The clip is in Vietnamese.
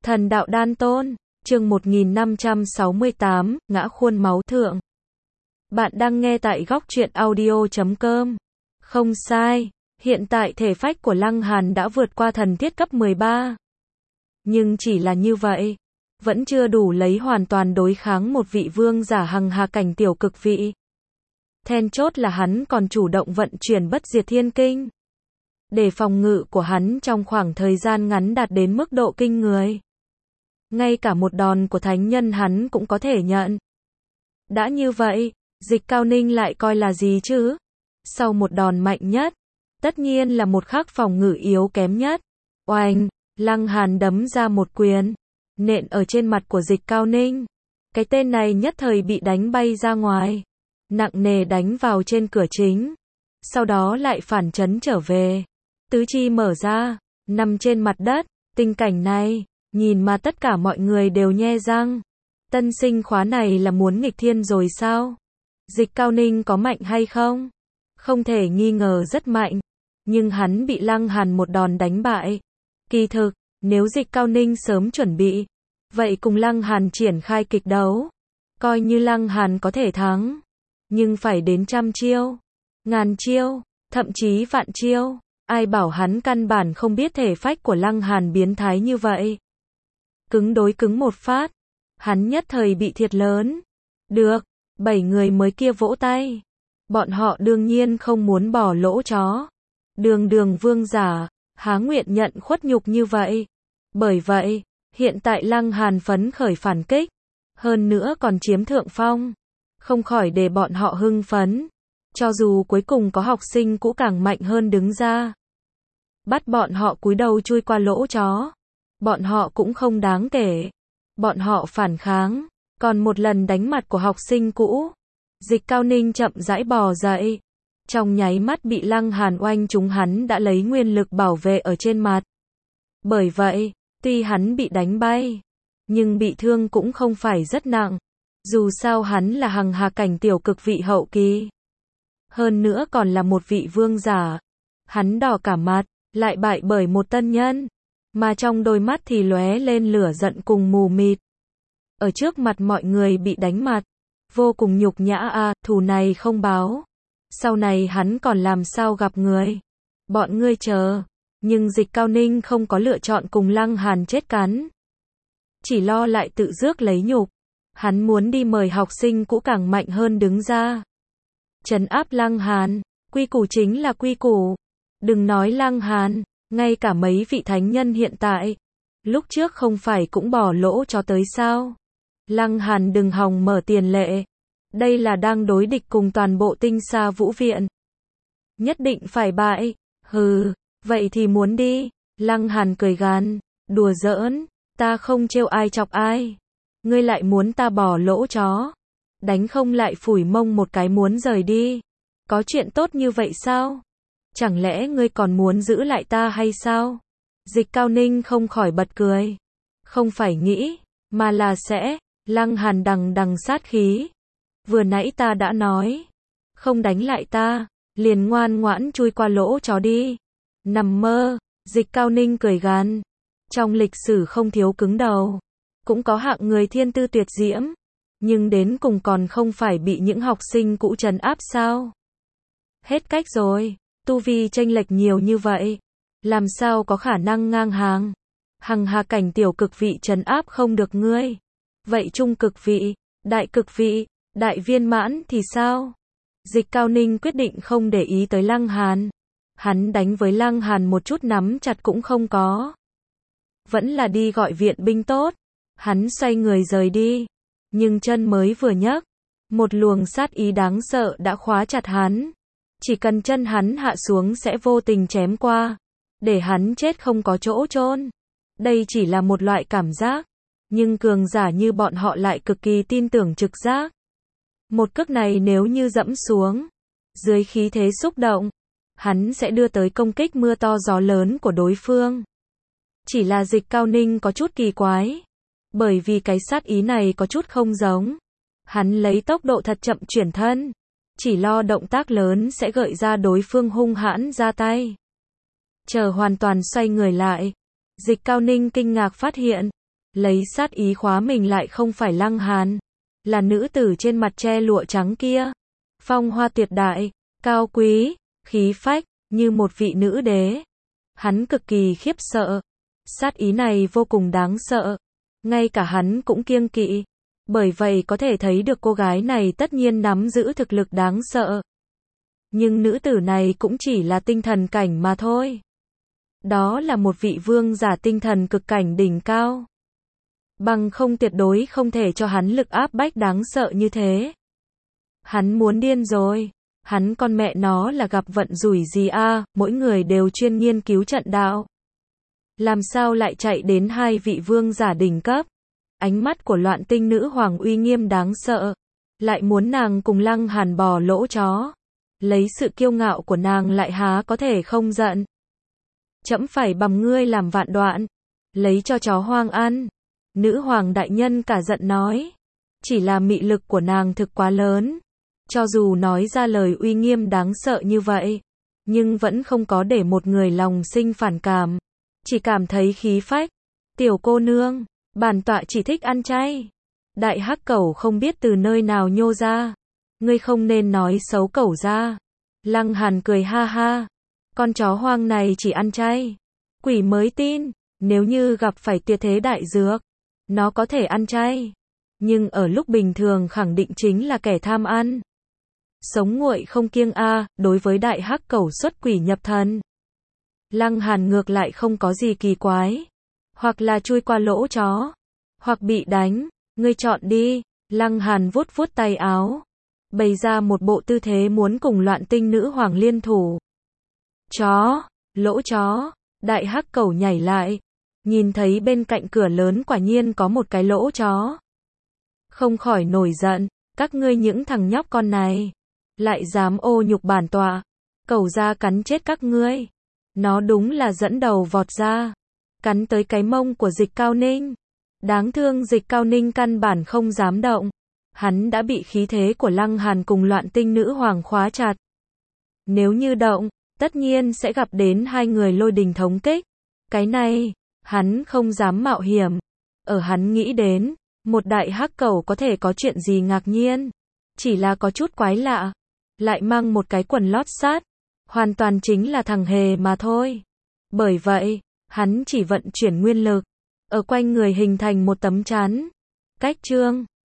Thần đạo đan tôn, chương 1568, ngã khuôn máu thượng. Bạn đang nghe tại góc truyện audio.com. Không sai, hiện tại thể phách của Lăng Hàn đã vượt qua thần thiết cấp 13. Nhưng chỉ là như vậy, vẫn chưa đủ lấy hoàn toàn đối kháng một vị vương giả hằng hà cảnh tiểu cực vị. Then chốt là hắn còn chủ động vận chuyển bất diệt thiên kinh. Để phòng ngự của hắn trong khoảng thời gian ngắn đạt đến mức độ kinh người. Ngay cả một đòn của thánh nhân hắn cũng có thể nhận. Đã như vậy, Dịch Cao Ninh lại coi là gì chứ? Sau một đòn mạnh nhất, tất nhiên là một khắc phòng ngự yếu kém nhất. Oanh, Lăng Hàn đấm ra một quyền, nện ở trên mặt của Dịch Cao Ninh. Cái tên này nhất thời bị đánh bay ra ngoài, nặng nề đánh vào trên cửa chính. Sau đó lại phản chấn trở về. Tứ chi mở ra, nằm trên mặt đất. Tình cảnh này, nhìn mà tất cả mọi người đều nhe răng. Tân sinh khóa này là muốn nghịch thiên rồi sao? Dịch Cao Ninh có mạnh hay không? Không thể nghi ngờ rất mạnh. Nhưng hắn bị Lăng Hàn một đòn đánh bại. Kỳ thực, nếu Dịch Cao Ninh sớm chuẩn bị, vậy cùng Lăng Hàn triển khai kịch đấu. Coi như Lăng Hàn có thể thắng. Nhưng phải đến trăm chiêu, ngàn chiêu, thậm chí vạn chiêu. Ai bảo hắn căn bản không biết thể phách của Lăng Hàn biến thái như vậy. Cứng đối cứng một phát, hắn nhất thời bị thiệt lớn. Được, 7 người mới kia vỗ tay. Bọn họ đương nhiên không muốn bỏ lỗ chó. Đường vương giả, há nguyện nhận khuất nhục như vậy. Bởi vậy, hiện tại Lăng Hàn phấn khởi phản kích. Hơn nữa còn chiếm thượng phong. Không khỏi để bọn họ hưng phấn. Cho dù cuối cùng có học sinh cũ càng mạnh hơn đứng ra. Bắt bọn họ cúi đầu chui qua lỗ chó. Bọn họ cũng không đáng kể. Bọn họ phản kháng. Còn một lần đánh mặt của học sinh cũ. Dịch Cao Ninh chậm rãi bò dậy. Trong nháy mắt bị Lăng Hàn oanh trúng, hắn đã lấy nguyên lực bảo vệ ở trên mặt. Bởi vậy, tuy hắn bị đánh bay, nhưng bị thương cũng không phải rất nặng. Dù sao hắn là hằng hà cảnh tiểu cực vị hậu kỳ. Hơn nữa còn là một vị vương giả. Hắn đỏ cả mặt, lại bại bởi một tân nhân. Mà trong đôi mắt thì lóe lên lửa giận cùng mù mịt. Ở trước mặt mọi người bị đánh mặt. Vô cùng nhục nhã à, thù này không báo. Sau này hắn còn làm sao gặp người. Bọn ngươi chờ. Nhưng Dịch Cao Ninh không có lựa chọn cùng Lăng Hàn chết cắn. Chỉ lo lại tự rước lấy nhục. Hắn muốn đi mời học sinh cũ càng mạnh hơn đứng ra. Trấn áp Lăng Hàn. Quy củ chính là quy củ. Đừng nói Lăng Hàn. Ngay cả mấy vị thánh nhân hiện tại, lúc trước không phải cũng bỏ lỗ cho tới sao? Lăng Hàn đừng hòng mở tiền lệ. Đây là đang đối địch cùng toàn bộ Tinh Sa Vũ Viện. Nhất định phải bại. Hừ, vậy thì muốn đi. Lăng Hàn cười gằn, đùa giỡn, ta không trêu ai chọc ai. Ngươi lại muốn ta bỏ lỗ chó. Đánh không lại phủi mông một cái muốn rời đi. Có chuyện tốt như vậy sao? Chẳng lẽ ngươi còn muốn giữ lại ta hay sao? Dịch Cao Ninh không khỏi bật cười. Không phải nghĩ, mà là sẽ. Lăng Hàn đằng sát khí. Vừa nãy ta đã nói. Không đánh lại ta, liền ngoan ngoãn chui qua lỗ chó đi. Nằm mơ. Dịch Cao Ninh cười gằn. Trong lịch sử không thiếu cứng đầu. Cũng có hạng người thiên tư tuyệt diễm. Nhưng đến cùng còn không phải bị những học sinh cũ trấn áp sao? Hết cách rồi. Tu vi chênh lệch nhiều như vậy, làm sao có khả năng ngang hàng? Hằng hà cảnh tiểu cực vị trấn áp không được ngươi. Vậy trung cực vị, đại viên mãn thì sao? Dịch Cao Ninh quyết định không để ý tới Lăng Hàn. Hắn đánh với Lăng Hàn một chút nắm chặt cũng không có. Vẫn là đi gọi viện binh tốt. Hắn xoay người rời đi. Nhưng chân mới vừa nhấc, một luồng sát ý đáng sợ đã khóa chặt hắn. Chỉ cần chân hắn hạ xuống sẽ vô tình chém qua. Để hắn chết không có chỗ chôn. Đây chỉ là một loại cảm giác. Nhưng cường giả như bọn họ lại cực kỳ tin tưởng trực giác. Một cước này nếu như dẫm xuống. Dưới khí thế xúc động. Hắn sẽ đưa tới công kích mưa to gió lớn của đối phương. Chỉ là Dịch Cao Ninh có chút kỳ quái. Bởi vì cái sát ý này có chút không giống. Hắn lấy tốc độ thật chậm chuyển thân. Chỉ lo động tác lớn sẽ gợi ra đối phương hung hãn ra tay. Chờ hoàn toàn xoay người lại. Dịch Cao Ninh kinh ngạc phát hiện. Lấy sát ý khóa mình lại không phải Lăng Hàn, là nữ tử trên mặt che lụa trắng kia. Phong hoa tuyệt đại, cao quý, khí phách, như một vị nữ đế. Hắn cực kỳ khiếp sợ. Sát ý này vô cùng đáng sợ. Ngay cả hắn cũng kiêng kỵ. Bởi vậy có thể thấy được cô gái này tất nhiên nắm giữ thực lực đáng sợ. Nhưng nữ tử này cũng chỉ là tinh thần cảnh mà thôi. Đó là một vị vương giả tinh thần cực cảnh đỉnh cao. Bằng không tuyệt đối không thể cho hắn lực áp bách đáng sợ như thế. Hắn muốn điên rồi. Hắn con mẹ nó là gặp vận rủi gì a, mỗi người đều chuyên nghiên cứu trận đạo. Làm sao lại chạy đến hai vị vương giả đỉnh cấp? Ánh mắt của Loạn Tinh nữ hoàng uy nghiêm đáng sợ. Lại muốn nàng cùng Lăng Hàn bò lỗ chó. Lấy sự kiêu ngạo của nàng lại há có thể không giận. Trẫm phải bằm ngươi làm vạn đoạn. Lấy cho chó hoang ăn. Nữ hoàng đại nhân cả giận nói. Chỉ là mị lực của nàng thực quá lớn. Cho dù nói ra lời uy nghiêm đáng sợ như vậy. Nhưng vẫn không có để một người lòng sinh phản cảm. Chỉ cảm thấy khí phách. Tiểu cô nương, bản tọa chỉ thích ăn chay. Đại hắc cẩu không biết từ nơi nào nhô ra. Ngươi không nên nói xấu cẩu ra. Lăng Hàn cười ha ha. Con chó hoang này chỉ ăn chay. Quỷ mới tin, nếu như gặp phải tuyệt thế đại dược, nó có thể ăn chay. Nhưng ở lúc bình thường khẳng định chính là kẻ tham ăn. Sống nguội không kiêng a, đối với đại hắc cẩu xuất quỷ nhập thần. Lăng Hàn ngược lại không có gì kỳ quái. Hoặc là chui qua lỗ chó, hoặc bị đánh, ngươi chọn đi. Lăng Hàn vuốt vuốt tay áo, bày ra một bộ tư thế muốn cùng Loạn Tinh nữ hoàng liên thủ. Chó, lỗ chó, đại hắc cẩu nhảy lại, nhìn thấy bên cạnh cửa lớn quả nhiên có một cái lỗ chó. Không khỏi nổi giận, các ngươi những thằng nhóc con này, lại dám ô nhục bản tọa, cẩu ra cắn chết các ngươi. Nó đúng là dẫn đầu vọt ra, cắn tới cái mông của Dịch Cao Ninh. Đáng thương Dịch Cao Ninh căn bản không dám động. Hắn đã bị khí thế của Lăng Hàn cùng Loạn Tinh nữ hoàng khóa chặt. Nếu như động, tất nhiên sẽ gặp đến hai người lôi đình thống kích. Cái này, hắn không dám mạo hiểm. Ở hắn nghĩ đến, một đại hắc cẩu có thể có chuyện gì ngạc nhiên. Chỉ là có chút quái lạ. Lại mang một cái quần lót sát. Hoàn toàn chính là thằng hề mà thôi. Bởi vậy, hắn chỉ vận chuyển nguyên lực. Ở quanh người hình thành một tấm chắn. Cách chương